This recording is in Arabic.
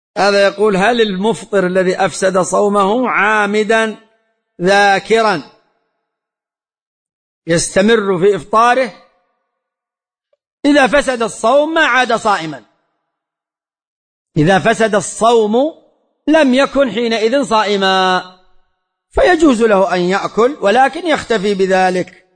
هذا يقول: هل المفطر الذي أفسد صومه عامدا ذاكرا يستمر في إفطاره؟ إذا فسد الصوم ما عاد صائما. إذا فسد الصوم لم يكن حينئذ صائما، فيجوز له أن يأكل ولكن يختفي بذلك.